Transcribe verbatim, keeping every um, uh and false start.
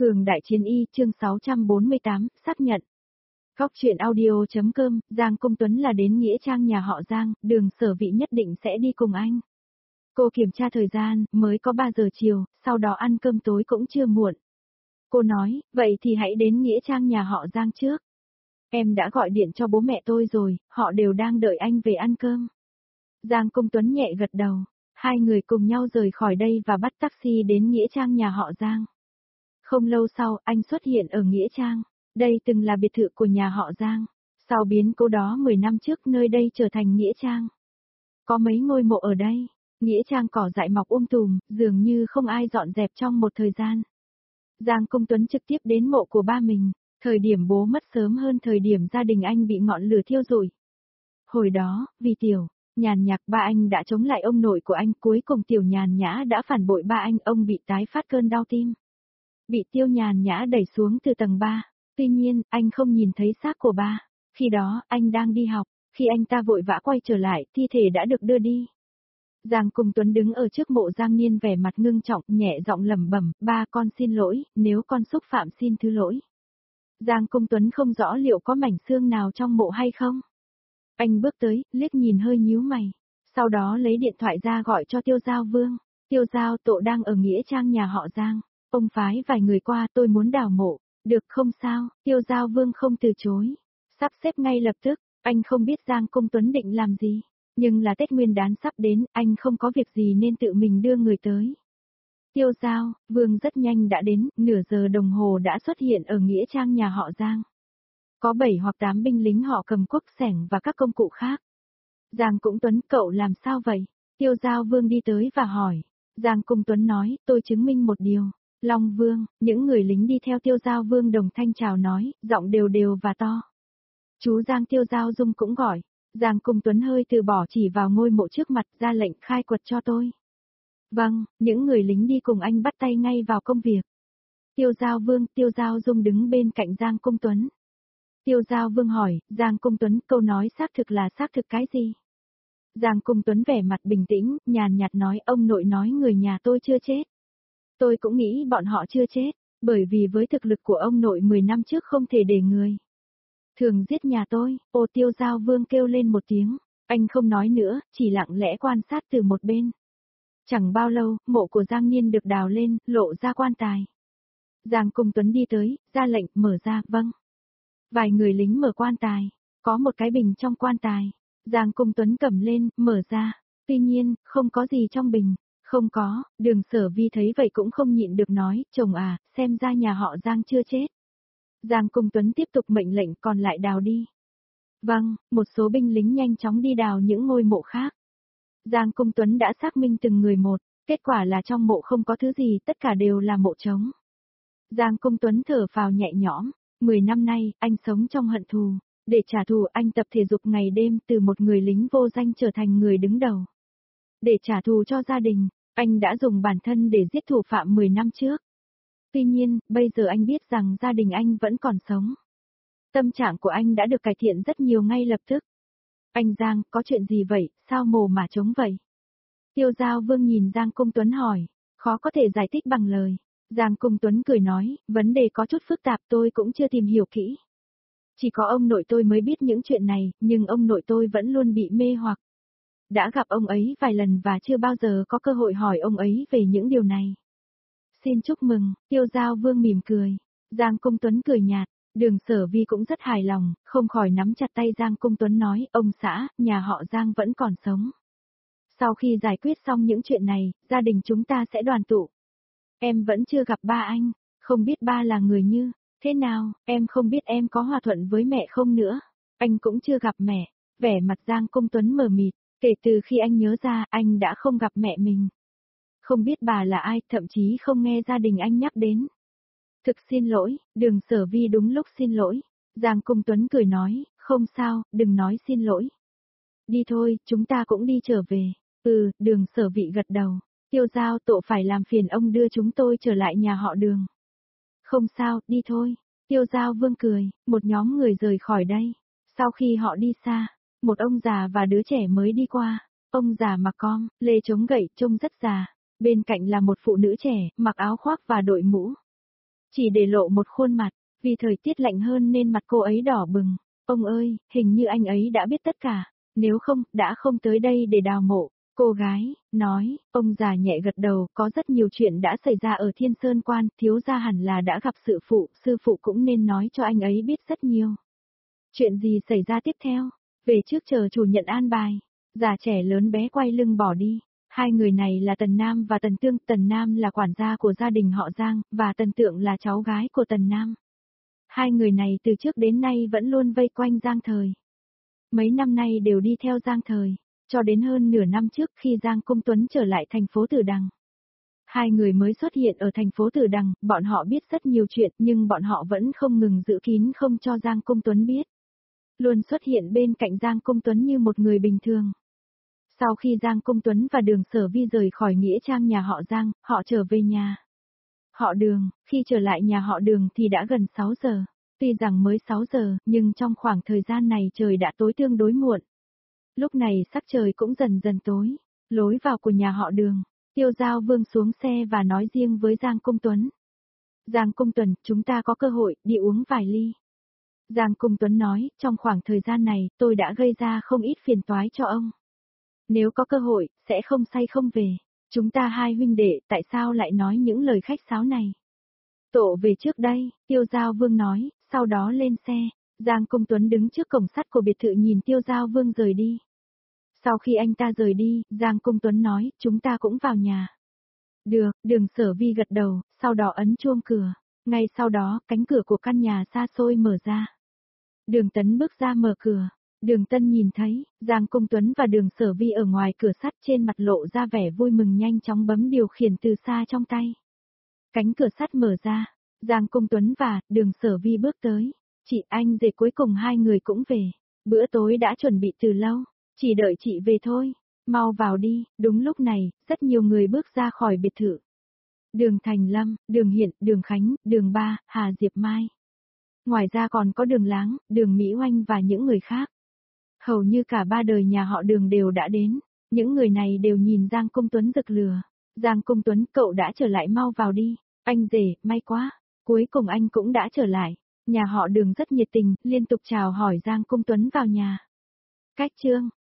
Cường Đại Chiến Y chương sáu trăm bốn mươi tám, xác nhận. Góc truyện audio.com, Giang Công Tuấn là đến nghĩa trang nhà họ Giang, Đường Sở Vị nhất định sẽ đi cùng anh. Cô kiểm tra thời gian, mới có ba giờ chiều, sau đó ăn cơm tối cũng chưa muộn. Cô nói, vậy thì hãy đến nghĩa trang nhà họ Giang trước. Em đã gọi điện cho bố mẹ tôi rồi, họ đều đang đợi anh về ăn cơm. Giang Công Tuấn nhẹ gật đầu, hai người cùng nhau rời khỏi đây và bắt taxi đến nghĩa trang nhà họ Giang. Không lâu sau, anh xuất hiện ở nghĩa trang. Đây từng là biệt thự của nhà họ Giang. Sau biến cố đó mười năm trước nơi đây trở thành nghĩa trang. Có mấy ngôi mộ ở đây. Nghĩa trang cỏ dại mọc um tùm, dường như không ai dọn dẹp trong một thời gian. Giang Công Tuấn trực tiếp đến mộ của ba mình. Thời điểm bố mất sớm hơn thời điểm gia đình anh bị ngọn lửa thiêu rụi. Hồi đó, vì Tiểu Nhàn Nhạc ba anh đã chống lại ông nội của anh, cuối cùng Tiểu Nhàn Nhã đã phản bội ba anh, ông bị tái phát cơn đau tim. Bị Tiêu Nhàn Nhã đẩy xuống từ tầng ba. Tuy nhiên, anh không nhìn thấy xác của ba. Khi đó, anh đang đi học. Khi anh ta vội vã quay trở lại, thi thể đã được đưa đi. Giang Công Tuấn đứng ở trước mộ Giang Niên vẻ mặt ngưng trọng, nhẹ giọng lẩm bẩm, ba con xin lỗi, nếu con xúc phạm xin thứ lỗi. Giang Công Tuấn không rõ liệu có mảnh xương nào trong mộ hay không. Anh bước tới, liếc nhìn hơi nhíu mày. Sau đó lấy điện thoại ra gọi cho Tiêu Giao Vương. Tiêu Giao Tộ đang ở nghĩa trang nhà họ Giang. Ông phái vài người qua, tôi muốn đào mộ. Được không sao, Tiêu Giao Vương không từ chối. Sắp xếp ngay lập tức, anh không biết Giang Công Tuấn định làm gì. Nhưng là Tết Nguyên Đán sắp đến, anh không có việc gì nên tự mình đưa người tới. Tiêu Giao Vương rất nhanh đã đến, nửa giờ đồng hồ đã xuất hiện ở nghĩa trang nhà họ Giang. Có bảy hoặc tám binh lính họ cầm cuốc xẻng và các công cụ khác. Giang Công Tuấn, cậu làm sao vậy? Tiêu Giao Vương đi tới và hỏi. Giang Công Tuấn nói, tôi chứng minh một điều. Long Vương, những người lính đi theo Tiêu Giao Vương đồng thanh chào nói, giọng đều đều và to. Chú Giang Tiêu Giao Dung cũng gọi. Giang Công Tuấn hơi từ bỏ chỉ vào ngôi mộ trước mặt, ra lệnh khai quật cho tôi. Vâng, những người lính đi cùng anh bắt tay ngay vào công việc. Tiêu Giao Vương, Tiêu Giao Dung đứng bên cạnh Giang Công Tuấn. Tiêu Giao Vương hỏi, Giang Công Tuấn, câu nói xác thực là xác thực cái gì? Giang Công Tuấn vẻ mặt bình tĩnh, nhàn nhạt nói, ông nội nói người nhà tôi chưa chết. Tôi cũng nghĩ bọn họ chưa chết, bởi vì với thực lực của ông nội mười năm trước không thể để người thường giết nhà tôi. Ô, Tiêu Giao Vương kêu lên một tiếng, anh không nói nữa, chỉ lặng lẽ quan sát từ một bên. Chẳng bao lâu, mộ của Giang Niên được đào lên, lộ ra quan tài. Giang Công Tuấn đi tới, ra lệnh, mở ra, vâng. Vài người lính mở quan tài, có một cái bình trong quan tài. Giang Công Tuấn cầm lên, mở ra, tuy nhiên, không có gì trong bình. Không có, Đường Sở Vi thấy vậy cũng không nhịn được nói, chồng à, xem ra nhà họ Giang chưa chết. Giang Công Tuấn tiếp tục mệnh lệnh, còn lại đào đi. Vâng, một số binh lính nhanh chóng đi đào những ngôi mộ khác. Giang Công Tuấn đã xác minh từng người một, kết quả là trong mộ không có thứ gì, tất cả đều là mộ trống. Giang Công Tuấn thở phào nhẹ nhõm, mười năm nay, anh sống trong hận thù. Để trả thù, anh tập thể dục ngày đêm từ một người lính vô danh trở thành người đứng đầu. Để trả thù cho gia đình, anh đã dùng bản thân để giết thủ phạm mười năm trước. Tuy nhiên, bây giờ anh biết rằng gia đình anh vẫn còn sống. Tâm trạng của anh đã được cải thiện rất nhiều ngay lập tức. Anh Giang, có chuyện gì vậy, sao mồ mà trống vậy? Tiêu Giao Vương nhìn Giang Công Tuấn hỏi, khó có thể giải thích bằng lời. Giang Công Tuấn cười nói, vấn đề có chút phức tạp tôi cũng chưa tìm hiểu kỹ. Chỉ có ông nội tôi mới biết những chuyện này, nhưng ông nội tôi vẫn luôn bị mê hoặc. Đã gặp ông ấy vài lần và chưa bao giờ có cơ hội hỏi ông ấy về những điều này. Xin chúc mừng, Tiêu Giao Vương mỉm cười. Giang Công Tuấn cười nhạt, Đường Sở Vi cũng rất hài lòng, không khỏi nắm chặt tay Giang Công Tuấn nói, ông xã, nhà họ Giang vẫn còn sống. Sau khi giải quyết xong những chuyện này, gia đình chúng ta sẽ đoàn tụ. Em vẫn chưa gặp ba anh, không biết ba là người như thế nào, em không biết em có hòa thuận với mẹ không nữa. Anh cũng chưa gặp mẹ, vẻ mặt Giang Công Tuấn mờ mịt, kể từ khi anh nhớ ra anh đã không gặp mẹ mình. Không biết bà là ai, thậm chí không nghe gia đình anh nhắc đến. Thực xin lỗi, Đường Sở Vi đúng lúc xin lỗi. Giang Công Tuấn cười nói, không sao, đừng nói xin lỗi. Đi thôi, chúng ta cũng đi trở về. Ừ, Đường Sở Vi gật đầu. Tiêu Giao Tộ phải làm phiền ông đưa chúng tôi trở lại nhà họ Đường. Không sao, đi thôi. Tiêu Giao Vương cười, một nhóm người rời khỏi đây. Sau khi họ đi xa, một ông già và đứa trẻ mới đi qua. Ông già mặc com, lê chống gậy, trông rất già. Bên cạnh là một phụ nữ trẻ, mặc áo khoác và đội mũ. chỉ để lộ một khuôn mặt, vì thời tiết lạnh hơn nên mặt cô ấy đỏ bừng. Ông ơi, hình như anh ấy đã biết tất cả, nếu không, đã không tới đây để đào mộ. Cô gái, nói, ông già nhẹ gật đầu, có rất nhiều chuyện đã xảy ra ở Thiên Sơn Quan, thiếu gia hẳn là đã gặp sự phụ, sư phụ cũng nên nói cho anh ấy biết rất nhiều. Chuyện gì xảy ra tiếp theo? Về trước chờ chủ nhận an bài. Già trẻ lớn bé quay lưng bỏ đi. Hai người này là Tần Nam và Tần Tương, Tần Nam là quản gia của gia đình họ Giang, và Tần Tượng là cháu gái của Tần Nam. Hai người này từ trước đến nay vẫn luôn vây quanh Giang Thời. Mấy năm nay đều đi theo Giang Thời, cho đến hơn nửa năm trước khi Giang Công Tuấn trở lại thành phố Tử Đằng. Hai người mới xuất hiện ở thành phố Tử Đằng, bọn họ biết rất nhiều chuyện nhưng bọn họ vẫn không ngừng giữ kín không cho Giang Công Tuấn biết. Luôn xuất hiện bên cạnh Giang Công Tuấn như một người bình thường. Sau khi Giang Công Tuấn và Đường Sở Vi rời khỏi nghĩa trang nhà họ Giang, họ trở về nhà. Họ Đường, khi trở lại nhà họ Đường thì đã gần sáu giờ. Tuy rằng mới sáu giờ, nhưng trong khoảng thời gian này trời đã tối tương đối muộn. Lúc này sắc trời cũng dần dần tối, lối vào của nhà họ Đường, Tiêu Giao Vương xuống xe và nói riêng với Giang Công Tuấn. Giang Công Tuấn, chúng ta có cơ hội đi uống vài ly. Giang Công Tuấn nói, trong khoảng thời gian này, tôi đã gây ra không ít phiền toái cho ông. Nếu có cơ hội, sẽ không say không về. Chúng ta hai huynh đệ, tại sao lại nói những lời khách sáo này? Tổ về trước đây, Tiêu Giao Vương nói, sau đó lên xe. Giang Công Tuấn đứng trước cổng sắt của biệt thự nhìn Tiêu Giao Vương rời đi. Sau khi anh ta rời đi, Giang Công Tuấn nói, chúng ta cũng vào nhà. Được, Đường Sở Vi gật đầu, sau đó ấn chuông cửa. Ngay sau đó, cánh cửa của căn nhà xa xôi mở ra. Đường Tấn bước ra mở cửa. Đường Tân nhìn thấy, Giang Công Tuấn và Đường Sở Vi ở ngoài cửa sắt, trên mặt lộ ra vẻ vui mừng, nhanh chóng bấm điều khiển từ xa trong tay. Cánh cửa sắt mở ra, Giang Công Tuấn và Đường Sở Vi bước tới. Chị, anh rể, cuối cùng hai người cũng về. Bữa tối đã chuẩn bị từ lâu, chỉ đợi chị về thôi. Mau vào đi. Đúng lúc này, rất nhiều người bước ra khỏi biệt thự. Đường Thành Lâm, Đường Hiện, Đường Khánh, Đường Ba, Hà Diệp Mai. Ngoài ra còn có Đường Láng, Đường Mỹ Oanh và những người khác. Hầu như cả ba đời nhà họ Đường đều đã đến. Những người này đều nhìn Giang Công Tuấn rực lửa. Giang Công Tuấn, cậu đã trở lại, mau vào đi. Anh rể, may quá. Cuối cùng anh cũng đã trở lại. Nhà họ Đường rất nhiệt tình, liên tục chào hỏi Giang Công Tuấn vào nhà. Cách chương